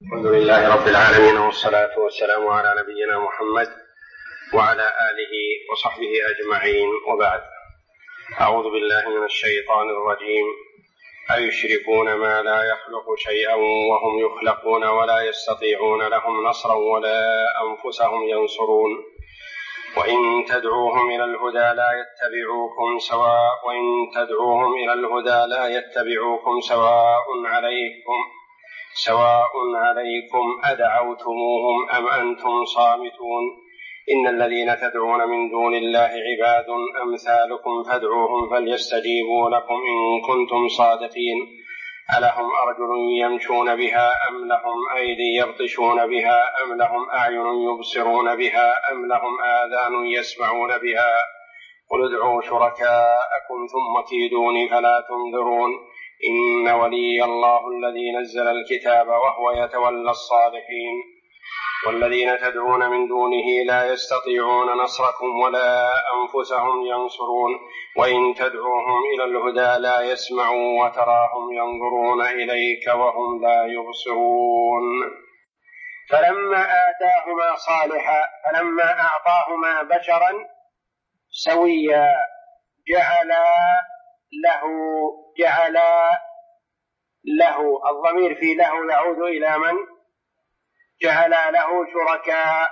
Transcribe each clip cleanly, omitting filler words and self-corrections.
الحمد لله رب العالمين، والصلاة والسلام على نبينا محمد وعلى آله وصحبه أجمعين، وبعد. أعوذ بالله من الشيطان الرجيم. أيشركون ما لا يخلق شيئا وهم يخلقون ولا يستطيعون لهم نصرا ولا أنفسهم ينصرون. وإن تدعوهم إلى الهدى لا يتبعوكم سواء عليكم أدعوتموهم أم أنتم صامتون. إن الذين تدعون من دون الله عباد أمثالكم فادعوهم فليستجيبوا لكم إن كنتم صادقين. ألهم أرجل يمشون بها أم لهم أيدي يبطشون بها أم لهم أعين يبصرون بها أم لهم آذان يسمعون بها. قل ادعوا شركاءكم ثم كيدوني فلا تنظرون. إن ولي الله الذي نزل الكتاب وهو يتولى الصالحين. والذين تدعون من دونه لا يستطيعون نصركم ولا أنفسهم ينصرون. وإن تدعوهم إلى الهدى لا يسمعوا وتراهم ينظرون إليك وهم لا يبصرون. فلما أعطاهما بشرا سويا جعل له الضمير في له يعود إلى من؟ جعل له شركاء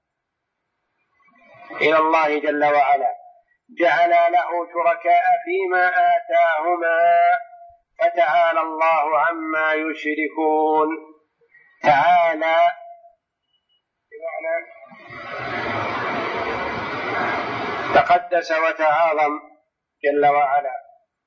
إلى الله جل وعلا، جعل له شركاء فيما آتاهما، فتعالى الله عما يشركون. تعالى بمعنى تقدس وتعاظم جل وعلا.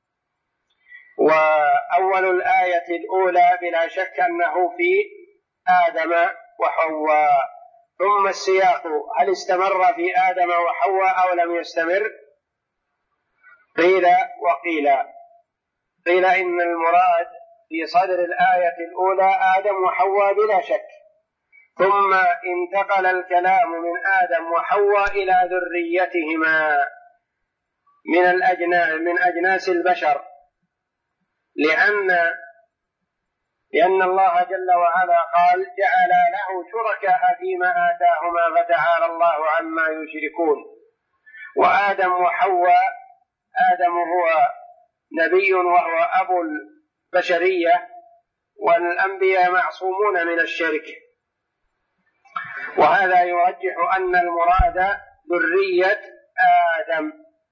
وأول الآية الأولى بلا شك أنه في آدم وحواء، ثم السياق هل استمر في آدم وحواء أو لم يستمر؟ قيل وقيل. قيل إن المراد في صدر الآية الأولى آدم وحواء بلا شك، ثم انتقل الكلام من آدم وحواء إلى ذريتهما من أجناس البشر، لأن الله جل وعلا قال جعل له شركاء فيما آتاهما فتعالى الله عما يشركون. وآدم وحواء، آدم هو نبي وهو أبو البشرية، والأنبياء معصومون من الشرك، وهذا يرجح أن المراد ذرية آدم.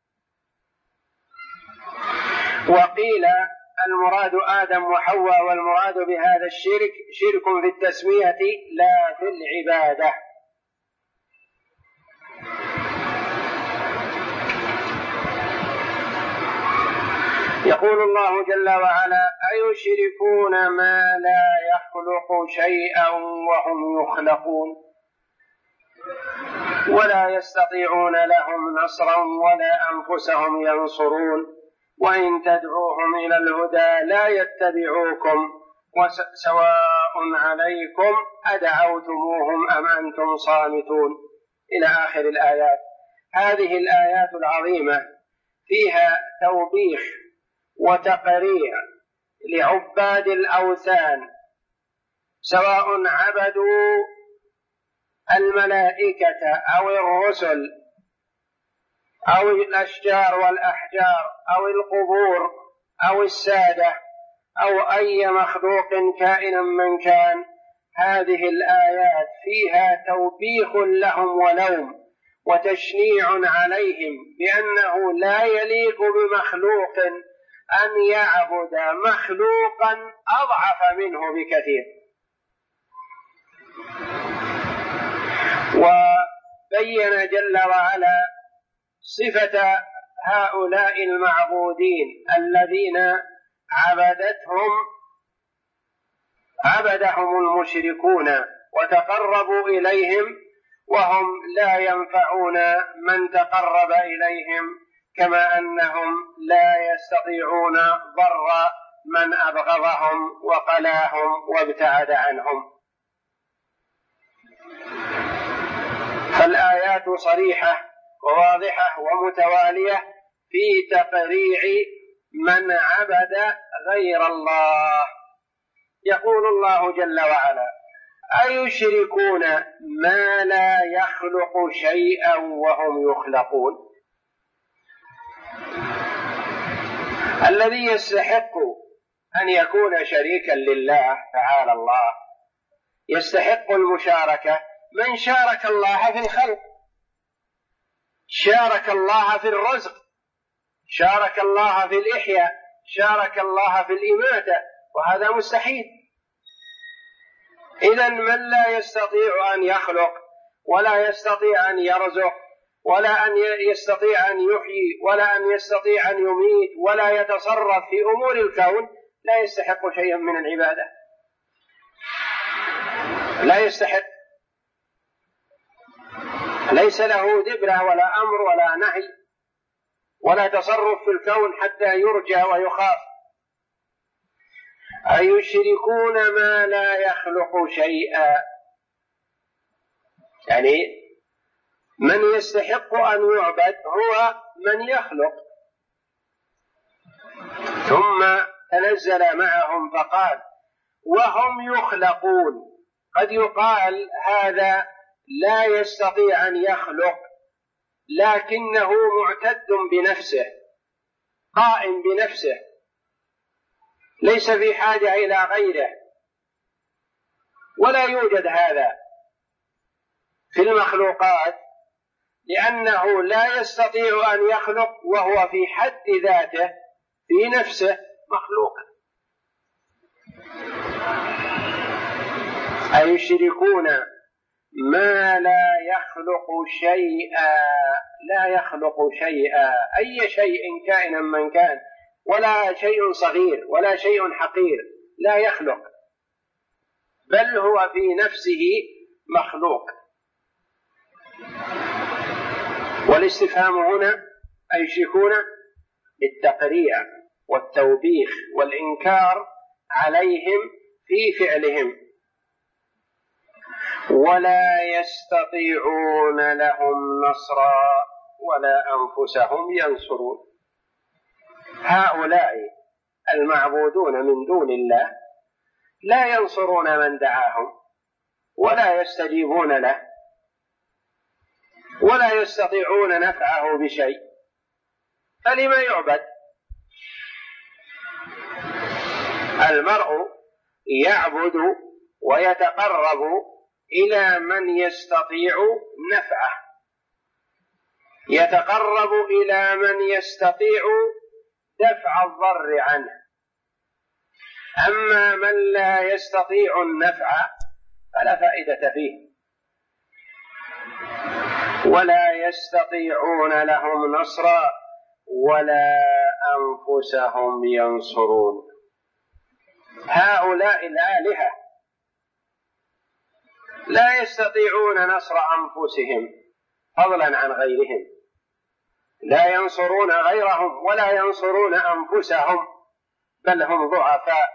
وقيل المراد آدم وحواء، والمراد بهذا الشرك شرك في التسمية لا في العبادة. يقول الله جل وعلا أيشركون ما لا يخلق شيئا وهم يخلقون ولا يستطيعون لهم نصرا ولا أنفسهم ينصرون. وإن تدعوهم إلى الهدى لا يتبعوكم سواء عليكم أدعوتموهم أم أنتم صامتون، إلى آخر الآيات. هذه الآيات العظيمة فيها توبيخ وتقريع لعباد الأوثان، سواء عبدوا الملائكة أو الرسل أو الأشجار والأحجار أو القبور أو السادة أو أي مخلوق كائنا من كان. هذه الآيات فيها توبيخ لهم ولوم وتشنيع عليهم بأنه لا يليق بمخلوق أن يعبد مخلوقا أضعف منه بكثير. وبين جل وعلا صفة هؤلاء المعبودين الذين عبدهم المشركون وتقربوا إليهم وهم لا ينفعون من تقرب إليهم، كما أنهم لا يستطيعون ضر من أبغضهم وقلاهم وابتعد عنهم. فالآيات صريحة وواضحة ومتوالية في تقريع من عبد غير الله. يقول الله جل وعلا أيشركون ما لا يخلق شيئا وهم يخلقون. الذي يستحق أن يكون شريكا لله تعالى الله، يستحق المشاركة من شارك الله في الخلق، شارك الله في الرزق، شارك الله في الإحياء، شارك الله في الإماتة، وهذا مستحيل. إذن من لا يستطيع أن يخلق ولا يستطيع أن يرزق ولا أن يستطيع أن يحيي ولا أن يستطيع أن يميت ولا يتصرف في أمور الكون لا يستحق شيئا من العبادة، لا يستحق، ليس له دبرة ولا أمر ولا نهي ولا تصرف في الكون حتى يرجى ويخاف. أيشركون ما لا يخلق شيئا، يعني من يستحق أن يعبد هو من يخلق. ثم تنزل معهم فقال وهم يخلقون. قد يقال هذا لا يستطيع أن يخلق لكنه معتد بنفسه، قائم بنفسه، ليس في حاجة إلى غيره، ولا يوجد هذا في المخلوقات، لأنه لا يستطيع أن يخلق وهو في حد ذاته في نفسه مخلوق. أيشركون ما لا يخلق شيئا، لا يخلق شيئا، أي شيء كائنا من كان، ولا شيء صغير ولا شيء حقير، لا يخلق، بل هو في نفسه مخلوق. والاستفهام هنا أيشركون للتقريع والتوبيخ والإنكار عليهم في فعلهم. ولا يستطيعون لهم نصرا ولا أنفسهم ينصرون. هؤلاء المعبودون من دون الله لا ينصرون من دعاهم ولا يستجيبون له ولا يستطيعون نفعه بشيء، فلما يعبد؟ المرء يعبد ويتقرب إلى من يستطيع نفعه، يتقرب إلى من يستطيع دفع الضر عنه. أما من لا يستطيع النفع فلا فائدة فيه. ولا يستطيعون لهم نصرا ولا أنفسهم ينصرون. هؤلاء الآلهة لا يستطيعون نصر أنفسهم فضلا عن غيرهم، لا ينصرون غيرهم ولا ينصرون أنفسهم، بل هم ضعفاء.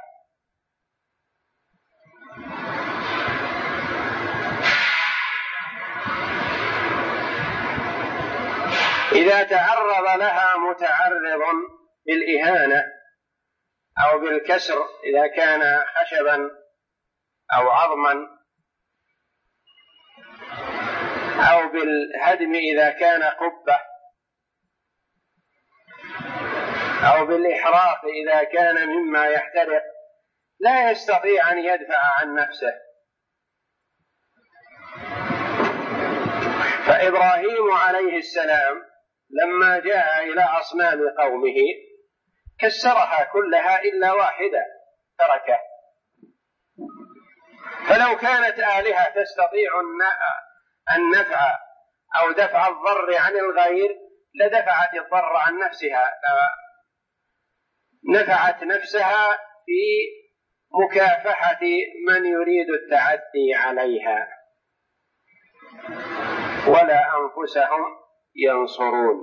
إذا تعرض لها متعرض بالإهانة أو بالكسر إذا كان خشبا أو عظما، أو بالهدم إذا كان قبة، أو بالإحراق إذا كان مما يحترق، لا يستطيع أن يدفع عن نفسه. فإبراهيم عليه السلام لما جاء إلى أصنام قومه كسرها كلها إلا واحدة تركه. فلو كانت آلهة تستطيع النفع أو دفع الضر عن الغير لدفعت الضر عن نفسها، نفعت نفسها في مكافحة من يريد التعدي عليها. ولا أنفسهم ينصرون.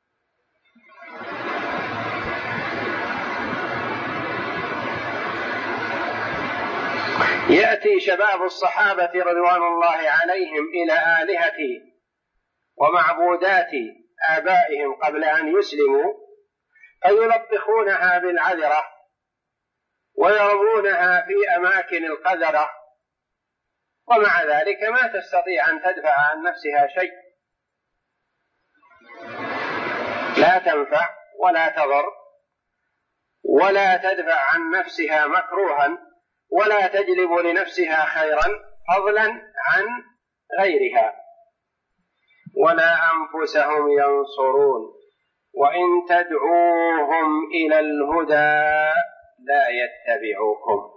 يأتي شباب الصحابة رضوان الله عليهم إلى آلهة ومعبودات آبائهم قبل أن يسلموا فيلطخونها بالعذرة ويرمونها في أماكن القذرة ومع ذلك ما تستطيع أن تدفع عن نفسها شيء، لا تنفع ولا تضر ولا تدفع عن نفسها مكروها ولا تجلب لنفسها خيرا فضلا عن غيرها، ولا أنفسهم ينصرون. وإن تدعوهم إلى الهدى لا يتبعوكم.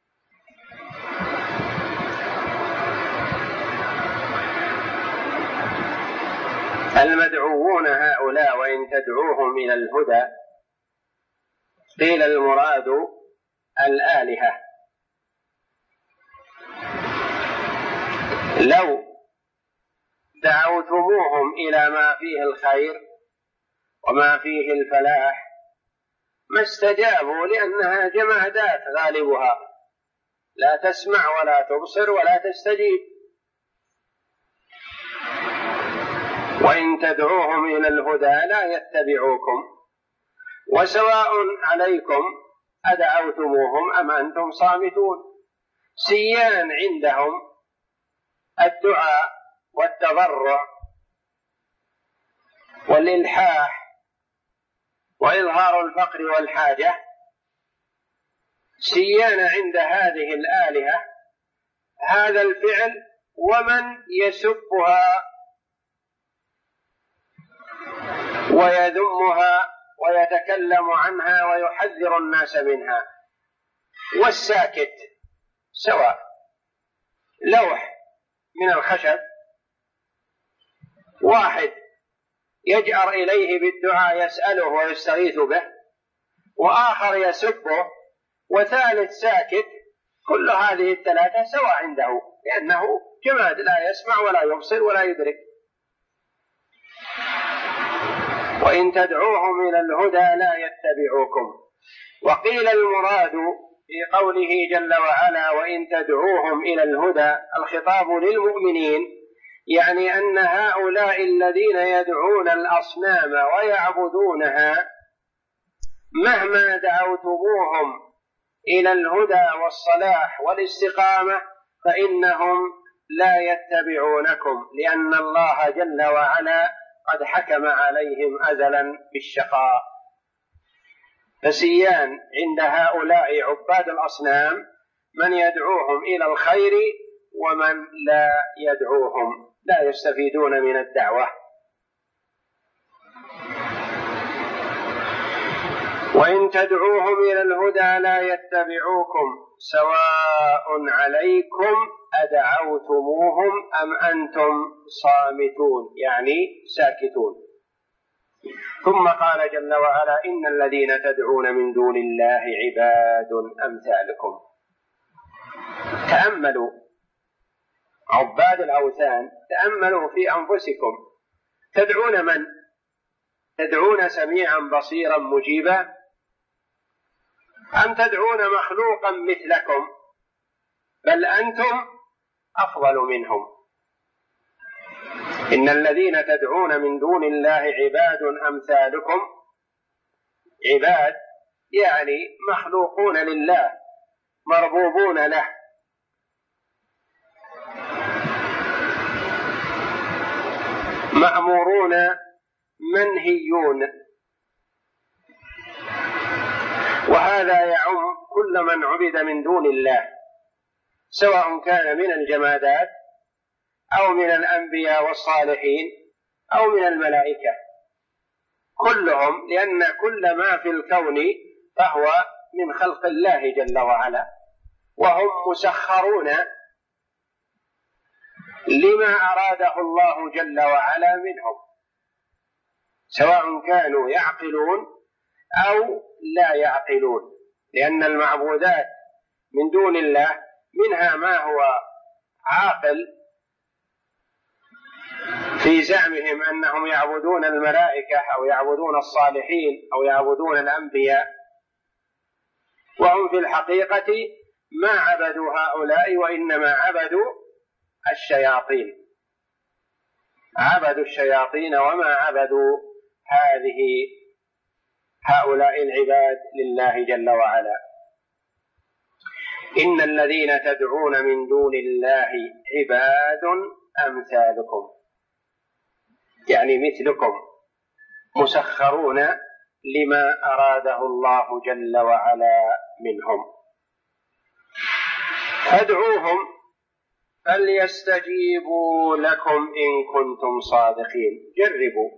المدعوون هؤلاء وإن تدعوهم إلى الهدى قيل المراد الآلهة. لو دعوتموهم إلى ما فيه الخير وما فيه الفلاح ما استجابوا، لأنها جمادات غالبها لا تسمع ولا تبصر ولا تستجيب. وإن تدعوهم إلى الهدى لا يتبعوكم، وسواء عليكم أدعوتموهم أم أنتم صامتون. سيان عندهم الدعاء والتضرع والإلحاح وإظهار الفقر والحاجة، سيان عند هذه الآلهة هذا الفعل ومن يسبها ويذمها ويتكلم عنها ويحذر الناس منها. والساكت سواء، لوح من الخشب واحد يجأر إليه بالدعاء يسأله ويستغيث به، وآخر يسبه، وثالث ساكت، كل هذه الثلاثة سواء عنده، لأنه جماد لا يسمع ولا يبصر ولا يدرك. وإن تدعوهم إلى الهدى لا يتبعوكم. وقيل المراد في قوله جل وعلا وإن تدعوهم إلى الهدى الخطاب للمؤمنين، يعني أن هؤلاء الذين يدعون الأصنام ويعبدونها مهما دعوتموهم إلى الهدى والصلاح والاستقامة فإنهم لا يتبعونكم، لأن الله جل وعلا قد حكم عليهم أزلا بالشقاء. فسيان عند هؤلاء عباد الأصنام من يدعوهم إلى الخير ومن لا يدعوهم، لا يستفيدون من الدعوة. وإن تدعوهم إلى الهدى لا يتبعوكم سواء عليكم أدعوتموهم أم أنتم صامتون، يعني ساكتون. ثم قال جل وعلا إن الذين تدعون من دون الله عباد أمثالكم. تأملوا عباد الأوثان، تأملوا في أنفسكم، تدعون من؟ تدعون سميعا بصيرا مجيبا أم تدعون مخلوقا مثلكم؟ بل أنتم أفضل منهم. إن الذين تدعون من دون الله عباد أمثالكم، عباد يعني مخلوقون لله مربوبون له، مأمورون منهيون. وهذا يعم كل من عبد من دون الله، سواء كان من الجمادات أو من الأنبياء والصالحين أو من الملائكة، كلهم، لأن كل ما في الكون فهو من خلق الله جل وعلا، وهم مسخرون لما أراده الله جل وعلا منهم، سواء كانوا يعقلون أو لا يعقلون. لأن المعبودات من دون الله منها ما هو عاقل في زعمهم أنهم يعبدون الملائكة أو يعبدون الصالحين أو يعبدون الأنبياء، وهم في الحقيقة ما عبدوا هؤلاء وإنما عبدوا الشياطين، عبدوا الشياطين وما عبدوا هؤلاء العباد لله جل وعلا. إن الذين تدعون من دون الله عباد أمثالكم، يعني مثلكم، مسخرون لما أراده الله جل وعلا منهم. فادعوهم فليستجيبوا لكم إن كنتم صادقين. جربوا،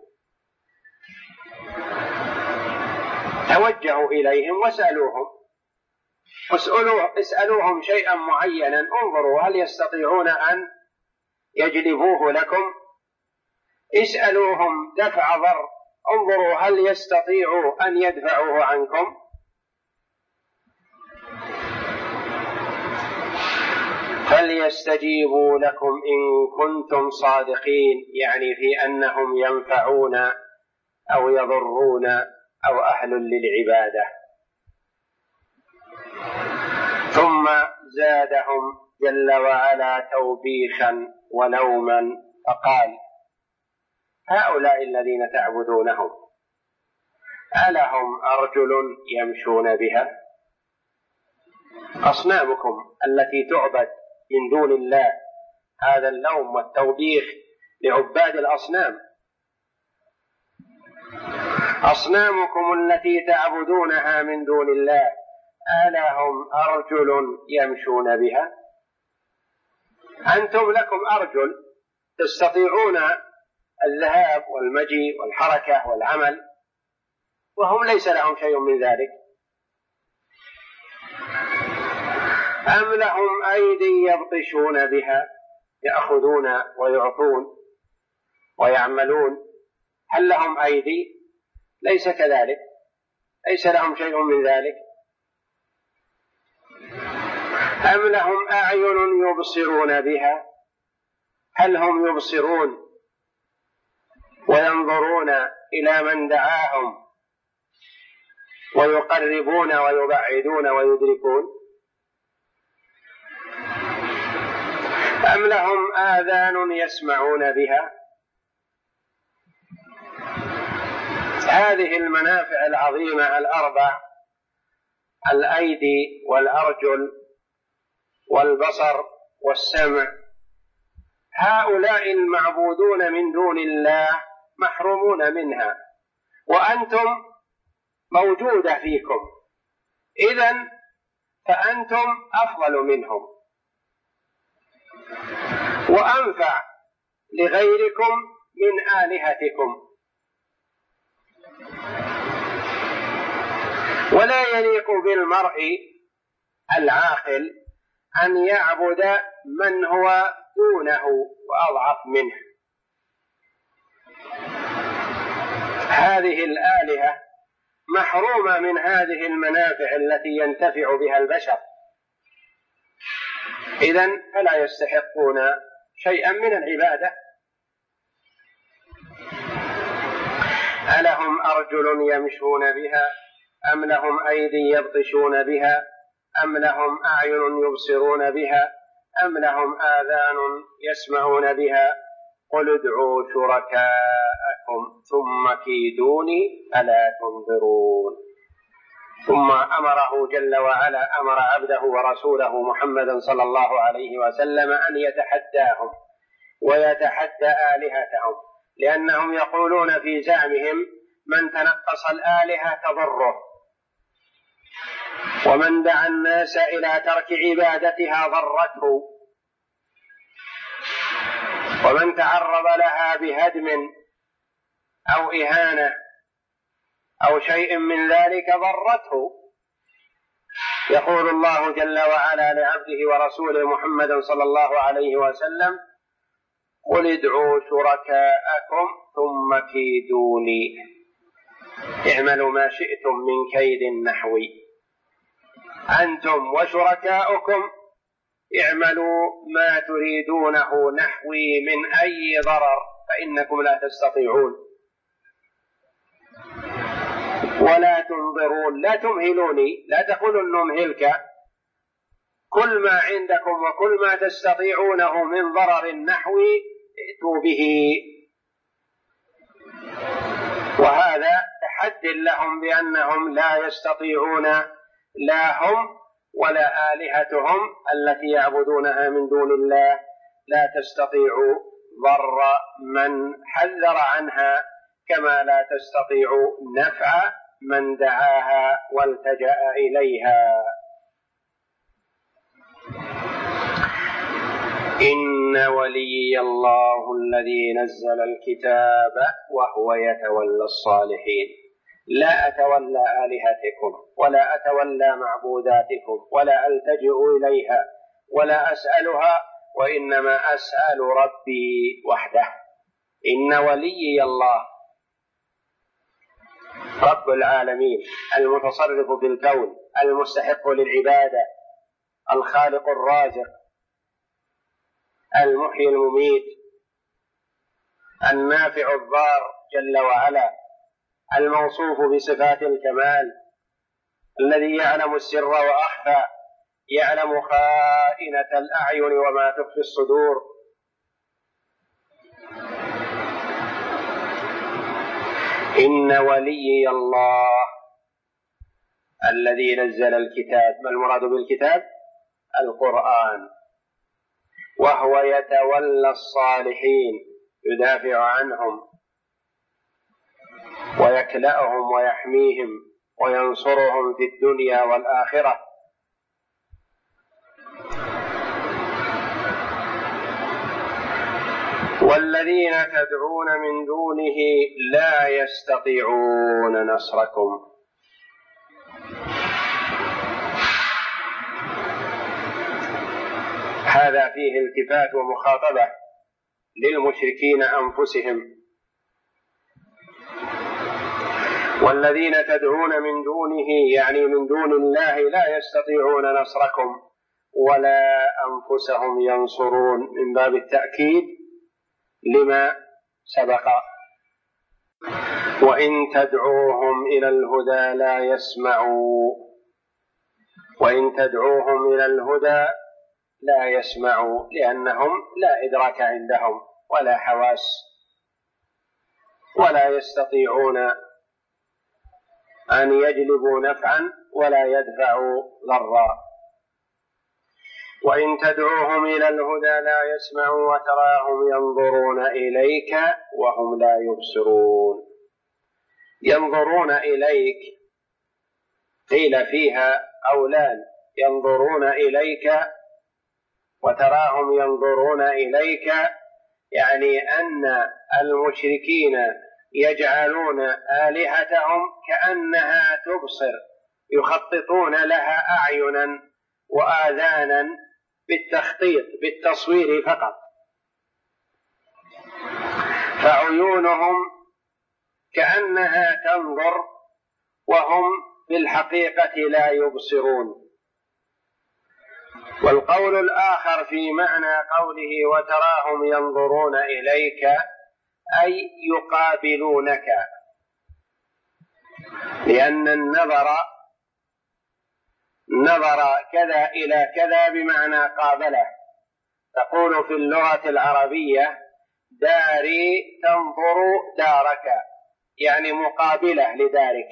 توجهوا إليهم اسألوهم شيئا معينا، انظروا هل يستطيعون أن يجلبوه لكم. اسألوهم دفع ضر، انظروا هل يستطيعوا أن يدفعوه عنكم. فليستجيبوا لكم إن كنتم صادقين، يعني في أنهم ينفعون أو يضرون أو أهل للعبادة. ثم زادهم جل وعلا توبيخا ولوما فقال: هؤلاء الذين تعبدونهم ألهم أرجل يمشون بها؟ أصنامكم التي تعبد من دون الله، هذا اللوم والتوبيخ لعباد الأصنام. أصنامكم التي تعبدونها من دون الله ألهم أرجل يمشون بها؟ أنتم لكم أرجل تستطيعون الذهاب والمجيء والحركة والعمل، وهم ليس لهم شيء من ذلك. أم لهم أيدي يبطشون بها، يأخذون ويعطون ويعملون؟ هل لهم أيدي؟ ليس كذلك، ليس لهم شيء من ذلك. أم لهم أعين يبصرون بها؟ هل هم يبصرون وينظرون إلى من دعاهم ويقربون ويبعدون ويدركون؟ أم لهم آذان يسمعون بها؟ هذه المنافع العظيمة الأربع، الأيدي والأرجل والبصر والسمع، هؤلاء المعبودون من دون الله محرومون منها، وأنتم موجودة فيكم، إذن فأنتم أفضل منهم وأنفع لغيركم من آلهتكم. ولا يليق بالمرء العاقل أن يعبد من هو دونه وأضعف منه. هذه الآلهة محرومة من هذه المنافع التي ينتفع بها البشر، إذن فلا يستحقون شيئا من العبادة. ألهم أرجل يمشون بها أم لهم أيدي يبطشون بها أم لهم أعين يبصرون بها أم لهم آذان يسمعون بها؟ قل ادعوا شركاءكم ثم كيدوني ألا تنظرون. ثم أمره جل وعلا، أمر عبده ورسوله محمدا صلى الله عليه وسلم أن يتحداهم ويتحدى آلهتهم، لأنهم يقولون في زعمهم: من تنقص الآلهة تضره، ومن دعا الناس إلى ترك عبادتها ضرته، ومن تعرض لها بهدم أو إهانة أو شيء من ذلك ضرته. يقول الله جل وعلا لعبده ورسوله محمد صلى الله عليه وسلم: قل ادعوا شركاءكم ثم كيدوني اعملوا ما شئتم من كيد نحوي. أنتم وشركاؤكم اعملوا ما تريدونه نحوي من أي ضرر، فإنكم لا تستطيعون ولا تنظرون. لا تمهلوني، لا تقولوا نمهلك، كل ما عندكم وكل ما تستطيعونه من ضرر نحوي ائتوا به. وهذا تحد لهم بأنهم لا يستطيعون لا هم ولا آلهتهم التي يعبدونها من دون الله لا تستطيع ضر من حذر عنها، كما لا تستطيع نفع من دعاها والتجأ إليها. إن وليي الله الذي نزل الكتاب وهو يتولى الصالحين. لا أتولى آلهتكم ولا أتولى معبوداتكم ولا ألتجئ إليها ولا أسألها، وإنما أسأل ربي وحده. إن وليي الله رب العالمين المتصرف في الكون المستحق للعبادة الخالق الرازق المحيي المميت النافع الضار جل وعلا الموصوف بصفات الكمال الذي يعلم السر وأخفى يعلم خائنة الأعين وما تخفي الصدور. إن وليي الله الذي نزل الكتاب. ما المراد بالكتاب؟ القرآن. وهو يتولى الصالحين يدافع عنهم ويكلأهم ويحميهم وينصرهم في الدنيا والآخرة. والذين تدعون من دونه لا يستطيعون نصركم. هذا فيه التفات ومخاطبة للمشركين أنفسهم. والذين تدعون من دونه يعني من دون الله لا يستطيعون نصركم ولا أنفسهم ينصرون، من باب التأكيد لما سبق. وإن تدعوهم إلى الهدى لا يسمعوا. وإن تدعوهم إلى الهدى لا يسمعوا، لأنهم لا إدراك عندهم ولا حواس ولا يستطيعون أن يجلبوا نفعا ولا يدفعوا ضرا. وإن تدعوهم إلى الهدى لا يسمعوا وتراهم ينظرون إليك وهم لا يبصرون. ينظرون إليك قيل فيها قولان: ينظرون إليك وتراهم ينظرون إليك، يعني أن المشركين يجعلون آلهتهم كأنها تبصر، يخططون لها أعينا وآذانا بالتخطيط بالتصوير فقط، فعيونهم كأنها تنظر وهم بالحقيقة لا يبصرون. والقول الآخر في معنى قوله وتراهم ينظرون إليك أي يقابلونك، لأن النظر نظر كذا إلى كذا بمعنى قابله. تقول في اللغة العربية داري تنظر دارك، يعني مقابلة لدارك.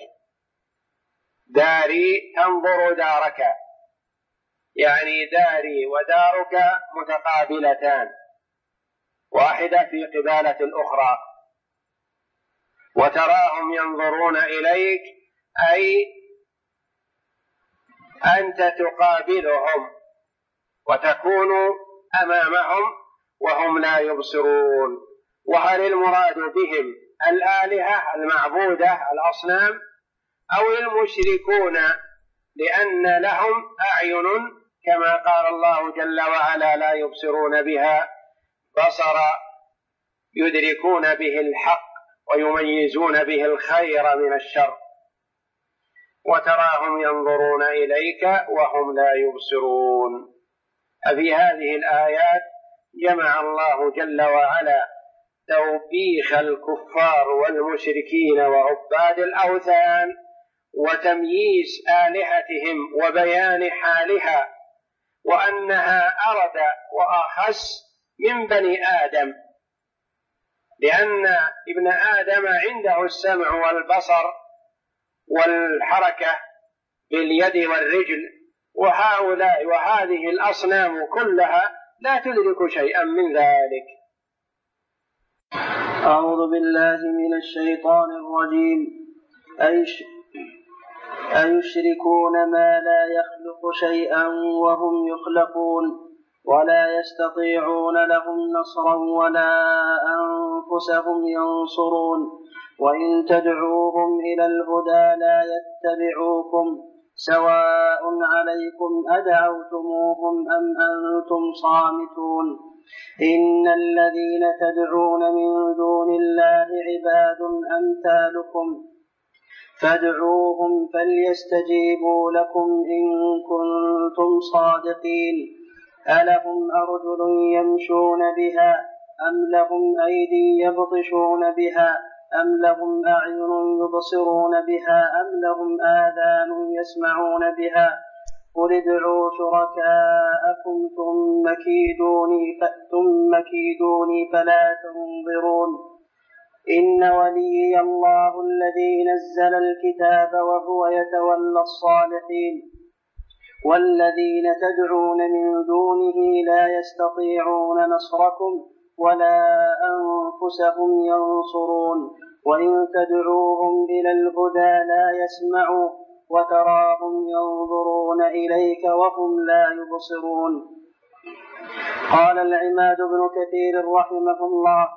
داري تنظر دارك يعني داري ودارك متقابلتان، واحدة في قبالة الأخرى. وتراهم ينظرون إليك أي أنت تقابلهم وتكون أمامهم وهم لا يبصرون. وهل المراد بهم الآلهة المعبودة الأصنام أو المشركون، لأن لهم أعين كما قال الله جل وعلا لا يبصرون بها بصر يدركون به الحق ويميزون به الخير من الشر. وتراهم ينظرون إليك وهم لا يبصرون. في هذه الآيات جمع الله جل وعلا توبيخ الكفار والمشركين وعباد الأوثان وتمييز آلهتهم وبيان حالها، وأنها أرد وأخس من بني آدم، لأن ابن آدم عنده السمع والبصر والحركة باليد والرجل وهؤلاء وهذه الأصنام كلها لا تدرك شيئا من ذلك. أعوذ بالله من الشيطان الرجيم. أيشركون ما لا يخلق شيئا وهم يخلقون ولا يستطيعون لهم نصرا ولا أنفسهم ينصرون وإن تدعوهم إلى الهدى لا يتبعوكم سواء عليكم أدعوتموهم أم أنتم صامتون إن الذين تدعون من دون الله عباد أمثالكم فادعوهم فليستجيبوا لكم إن كنتم صادقين ألهم أرجل يمشون بها أم لهم أيدي يبطشون بها أم لهم أعين يبصرون بها أم لهم آذان يسمعون بها قل ادعوا شركاءكم ثم كيدوني فلا تنظرون إن وليي الله الذي نزل الكتاب وهو يتولى الصالحين والذين تدعون من دونه لا يستطيعون نصركم ولا أنفسهم ينصرون وإن تدعوهم إلى الهدى لا يسمعوا وتراهم ينظرون إليك وهم لا يبصرون. قال العماد بن كثير رحمه الله: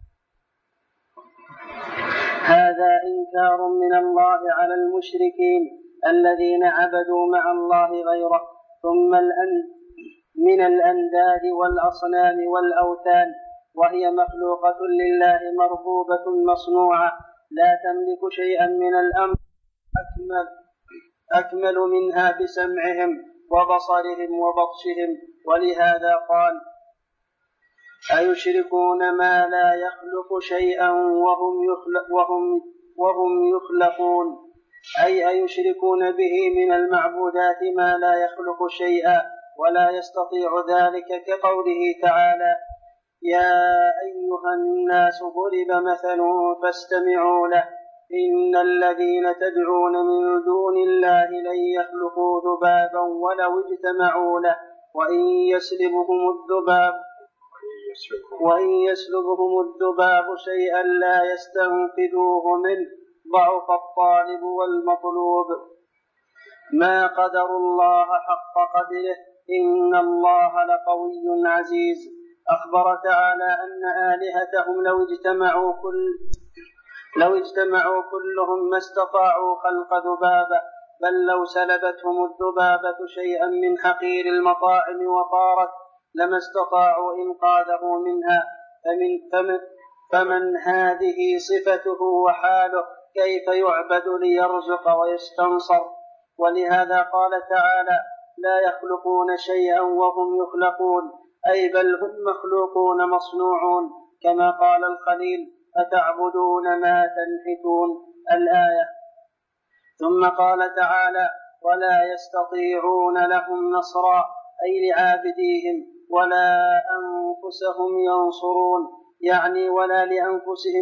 هذا إنكار من الله على المشركين الذين عبدوا مع الله غيره ثم من الأنداد والأصنام والأوثان، وهي مخلوقة لله مربوبة مصنوعة لا تملك شيئا من الأمر أكمل منها بسمعهم وبصرهم وبطشهم. ولهذا قال: أيشركون ما لا يخلق شيئا وهم يخلقون، أي أيشركون به من المعبودات ما لا يخلق شيئا ولا يستطيع ذلك، كقوله تعالى: يا أيها الناس ضرب مثل فاستمعوا له إن الذين تدعون من دون الله لن يخلقوا ذبابا ولو اجتمعوا له وإن يسلبهم الذباب شيئا لا يستنقذوه منه ضعف الطالب والمطلوب. ما قدروا الله حق قدره إن الله لقوي عزيز. أخبر تعالى أن آلهتهم لو اجتمعوا كلهم ما استطاعوا خلق ذبابة، بل لو سلبتهم الذبابة شيئا من حقير المطاعم وطارت لما استطاعوا إنقاذه منها. فمن هذه صفته وحاله كيف يعبد ليرزق ويستنصر؟ ولهذا قال تعالى: لا يخلقون شيئا وهم يخلقون، أي بل هم مخلوقون مصنوعون، كما قال الخليل: أتعبدون ما تنحتون الآية. ثم قال تعالى: ولا يستطيعون لهم نصرا، أي لعابديهم، ولا أنفسهم ينصرون، يعني ولا لأنفسهم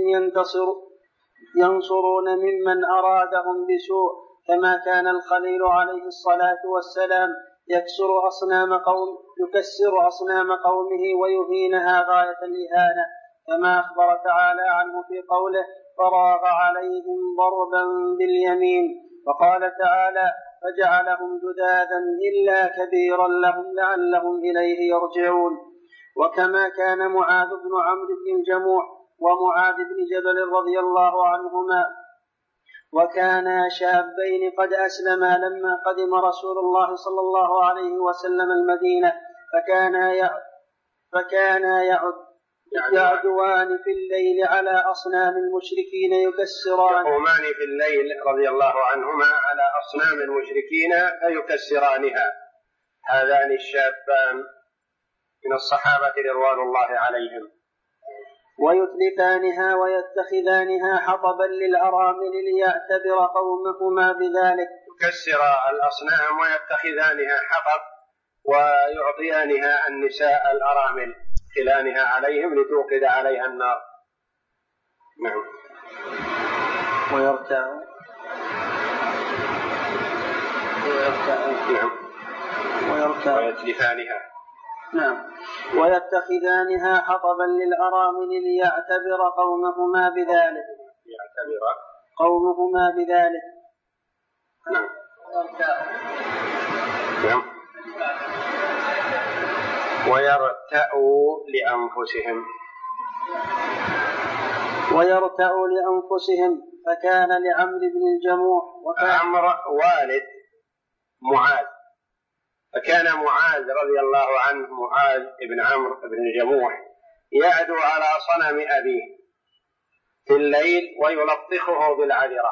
ينصرون ممن أرادهم بسوء، كما كان الخليل عليه الصلاة والسلام يكسر أصنام قومه ويهينها غاية الإهانة، كما أخبر تعالى عنه في قوله: فراغ عليهم ضربا باليمين. وقال تعالى: فجعلهم جذاذا إلا كبيرا لهم لعلهم إليه يرجعون. وكما كان معاذ بن عمرو بن الجموع ومعاذ بن جبل رضي الله عنهما وكانا شابين قد أسلما لما قدم رسول الله صلى الله عليه وسلم المدينة، فكانا يعدوان في الليل على أصنام المشركين يقومان في الليل رضي الله عنهما على أصنام المشركين فيكسرانها. هذان الشابان من الصحابة رضوان الله عليهم. ويتلفانها ويتخذانها حطبا للأرامل ليعتبر قومهما بذلك. يكسر الأصنام ويتخذانها حطب ويعطيانها النساء الأرامل خلانها عليهم لتوقد عليها النار. نعم. ويرتع. نعم. ويتلفانها. نعم. ويتخذانها حطبا للأرامل ليعتبر قومهما بذلك. نعم. ويرتأوا لأنفسهم فكان لعمرو بن الجموح عمرو والد معاذ، فكان معاذ رضي الله عنه معاذ بن عمرو بن الجموح يعدو على صنم أبيه في الليل ويلطخه بالعذرة،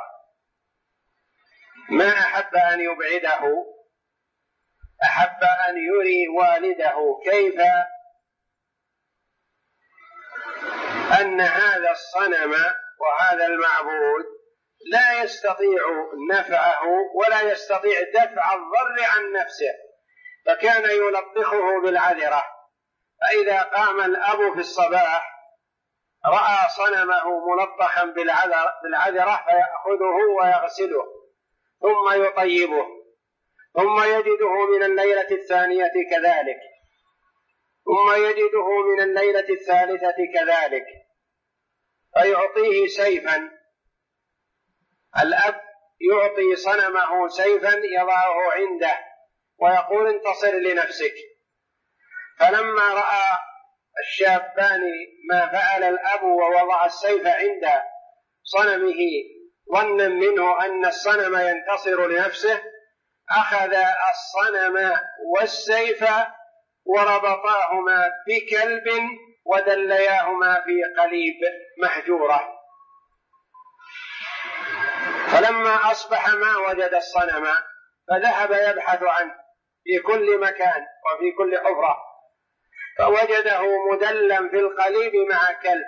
ما أحب أن يبعده، أحب أن يري والده كيف أن هذا الصنم وهذا المعبود لا يستطيع نفعه ولا يستطيع دفع الضر عن نفسه، فكان يلطخه بالعذرة. فإذا قام الأب في الصباح رأى صنمه ملطخا بالعذرة فيأخذه ويغسله ثم يطيبه، ثم يجده من الليلة الثانية كذلك، ثم يجده من الليلة الثالثة كذلك، فيعطيه سيفا. الأب يعطي صنمه سيفا يضعه عنده ويقول انتصر لنفسك. فلما رأى الشابان ما فعل الأب ووضع السيف عند صنمه ظنا منه أن الصنم ينتصر لنفسه، أخذ الصنم والسيف وربطاهما بكلب ودلياهما في قليب محجورة. فلما أصبح ما وجد الصنم فذهب يبحث عنه في كل مكان وفي كل حفرة، فوجده مدلًا في القليب مع كلب،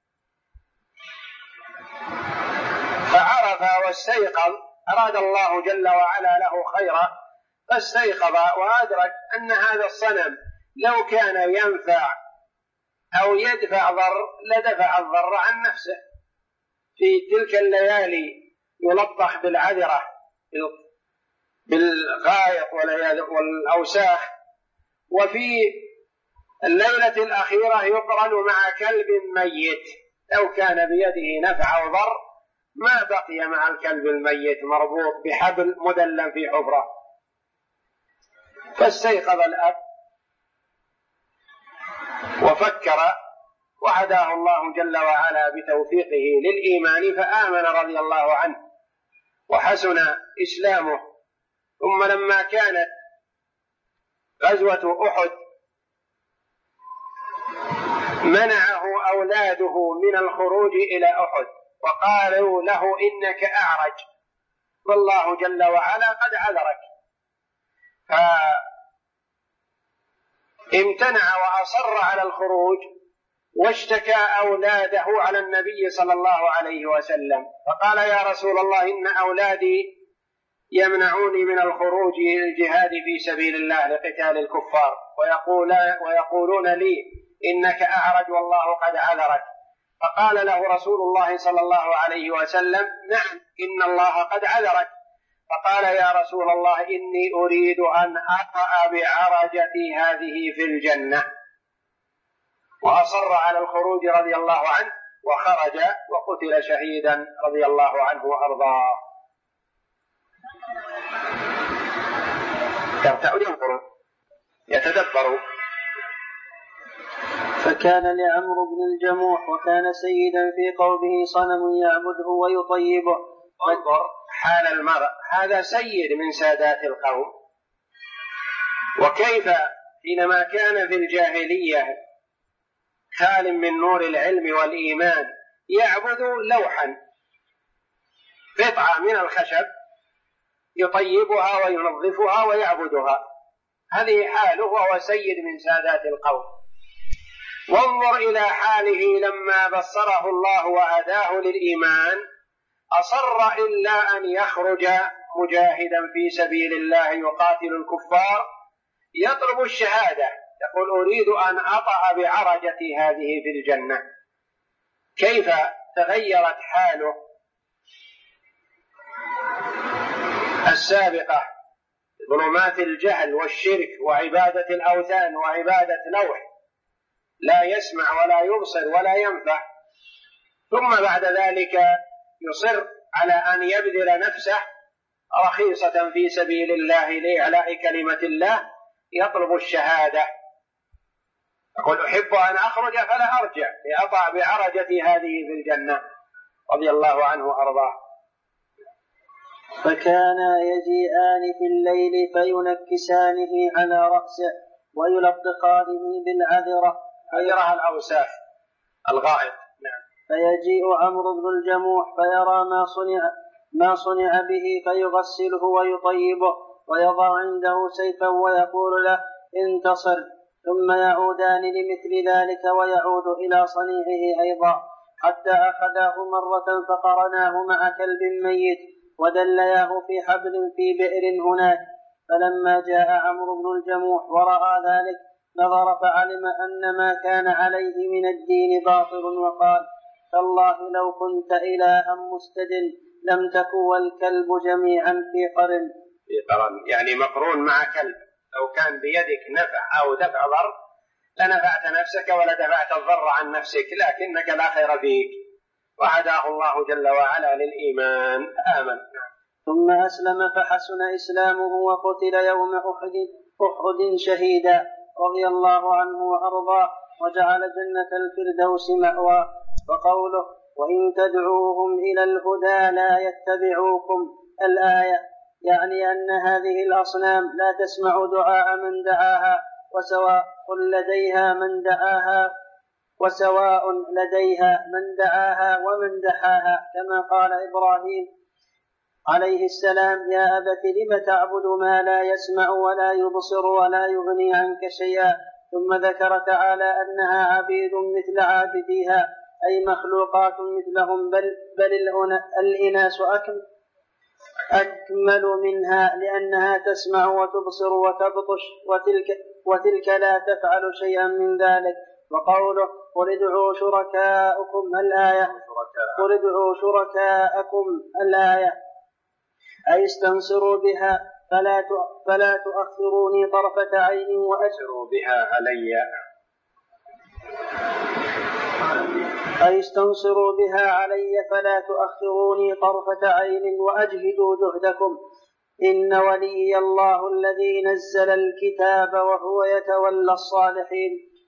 فعرف واستيقظ، أراد الله جل وعلا له خيرا فاستيقظ وأدرك أن هذا الصنم لو كان ينفع أو يدفع ضر لدفع الضر عن نفسه. في تلك الليالي يلطخ بالعذرة بالغائط والأوساخ، وفي الليلة الأخيرة يقرن مع كلب ميت، لو كان بيده نفع أو ضر ما بقي مع الكلب الميت مربوط بحبل مدلًا في حفرة. فاستيقظ الأب وفكر وهداه الله جل وعلا بتوفيقه للإيمان فآمن رضي الله عنه وحسن إسلامه. ثم لما كانت غزوة أحد منعه أولاده من الخروج إلى أحد وقالوا له إنك أعرج والله جل وعلا قد عذرك، فامتنع وأصر على الخروج واشتكى أولاده على النبي صلى الله عليه وسلم، فقال يا رسول الله إن أولادي يمنعوني من الخروج للجهاد في سبيل الله لقتال الكفار ويقولون لي إنك أعرج والله قد عذرك. فقال له رسول الله صلى الله عليه وسلم نعم إن الله قد عذرك. فقال يا رسول الله إني أريد أن أطأ بعرجتي هذه في الجنة، وأصر على الخروج رضي الله عنه وخرج وقتل شهيدا رضي الله عنه وأرضاه. يتدبروا. فكان لعمرو بن الجموح وكان سيدا في قومه صنم يعبده ويطيبه. انظر حال المرء، هذا سيد من سادات القوم، وكيف حينما كان في الجاهلية خال من نور العلم والإيمان يعبد لوحا قطعة من الخشب يطيبها وينظفها ويعبدها، هذه حاله وهو سيد من سادات القوم. وانظر إلى حاله لما بصره الله وهداه للإيمان، أصر إلا أن يخرج مجاهدا في سبيل الله يقاتل الكفار يطلب الشهادة، يقول أريد أن أطأ بعرجتي هذه في الجنة. كيف تغيرت حاله السابقة ظلمات الجهل والشرك وعبادة الأوثان وعبادة لوح لا يسمع ولا يبصر ولا ينفع، ثم بعد ذلك يصر على أن يبذل نفسه رخيصة في سبيل الله لإعلاء كلمة الله، يطلب الشهادة، يقول أحب أن أخرج فلا أرجع لأطع بعرجتي هذه في الجنة، رضي الله عنه وأرضاه. فكانا يجيئان في الليل فينكسانه على رأسه ويلطقانه بالعذرة الأوساخ الغائط. فيجيء عمرو بن الجموح فيرى ما صنع به فيغسله ويطيبه ويضع عنده سيفا ويقول له انتصر، ثم يعودان لمثل ذلك ويعود إلى صنيعه أيضا، حتى أخذاه مرة فقرناه مع كلب ميت ودلياه في حبل في بئر هناك. فلما جاء عمرو بن الجموح ورأى ذلك نظر فعلم أن ما كان عليه من الدين باطل، وقال تالله لو كنت إلها مستدل لم تكن والكلب جميعا في قرن. يعني مقرون مع كلب، لو كان بيدك نفع أو دفع ضر لنفعت نفسك ولا دفعت الضر عن نفسك، لكنك لا خير فيك، وهداه الله جل وعلا للإيمان آمن. ثم أسلم فحسن إسلامه وقتل يوم أحد شهيدا رضي الله عنه وأرضاه، وجعل جنة الفردوس مأوى. وقوله وإن تدعوهم إلى الهدى لا يتبعوكم، الآية يعني أن هذه الأصنام لا تسمع دعاء من دعاها، وسواء لديها من دعاها ومن دحاها، كما قال إبراهيم عليه السلام يا أبت لم تعبد ما لا يسمع ولا يبصر ولا يغني عنك شيئا. ثم ذكر تعالى أنها عبيد مثل عابديها، أي مخلوقات مثلهم، بل الإناس أكمل منها، لأنها تسمع وتبصر وتبطش، وتلك لا تفعل شيئا من ذلك. وقوله قل ادعوا شركاءكم الآية أي استنصروا بها فلا تؤخروني طرفة عين وأجروا بها علي، أي استنصروا بها علي فلا تؤخروني طرفة عين وأجهدوا جهدكم. إن ولي الله الذي نزل الكتاب وهو يتولى الصالحين،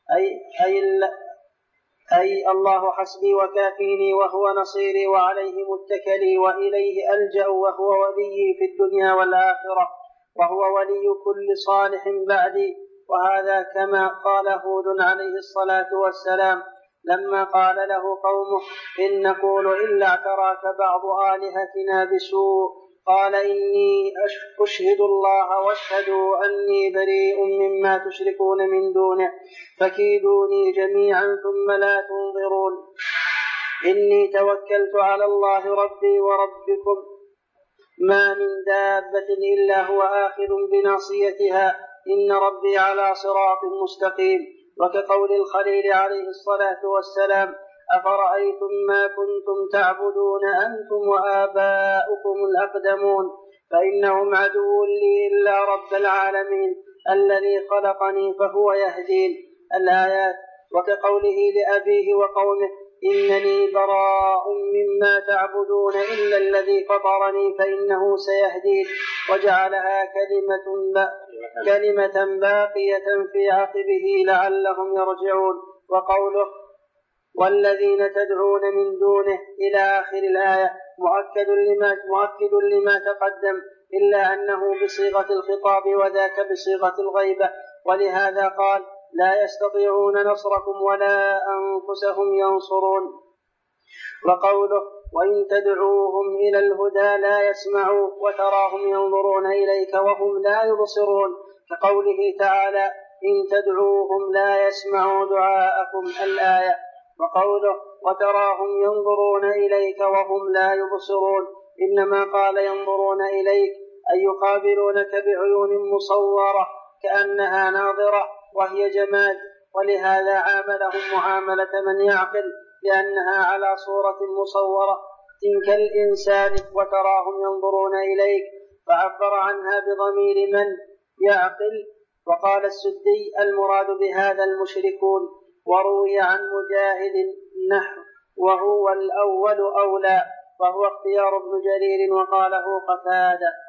أي الله حسبي وكافيني وهو نصيري وعليه متكلي وإليه ألجأ، وهو ولي في الدنيا والآخرة، وهو ولي كل صالح بعدي. وهذا كما قال هود عليه الصلاة والسلام لما قال له قومه إن نقول إلا اعتراك بعض آلهتنا بسوء، قال إني أشهد الله واشهدوا أني بريء مما تشركون من دونه فكيدوني جميعا ثم لا تنظرون. إني توكلت على الله ربي وربكم ما من دابة إلا هو آخذ بناصيتها، إن ربي على صراط مستقيم. وكقول الخليل عليه الصلاة والسلام أفرأيتم ما كنتم تعبدون أنتم وآباؤكم الأقدمون فإنهم عدو لي إلا رب العالمين الذي خلقني فهو يهدين، الآيات. وكقوله لأبيه وقومه إنني براء مما تعبدون إلا الذي فطرني فإنه سيهدين، وجعلها كلمة باقية في عقبه لعلهم يرجعون. وقوله والذين تدعون من دونه إلى آخر الآية مؤكد لما تقدم، إلا أنه بصيغة الخطاب وذاك بصيغة الغيبة، ولهذا قال لا يستطيعون نصركم ولا أنفسهم ينصرون. وقوله وإن تدعوهم إلى الهدى لا يسمعوا وتراهم ينظرون إليك وهم لا يبصرون، كقوله تعالى إن تدعوهم لا يسمعوا دعاءكم، الآية. وقوله وتراهم ينظرون إليك وهم لا يبصرون، إنما قال ينظرون إليك أي يقابلونك بعيون مصورة كأنها ناظرة وهي جماد، ولهذا عاملهم معاملة من يعقل لأنها على صورة مصورة كالإنسان. وتراهم ينظرون إليك فعبر عنها بضمير من يعقل. وقال السدي المراد بهذا المشركون. وروي عن مجاهد نحو وهو الأول أولى، وهو اختيار ابن جرير وقاله قتادة.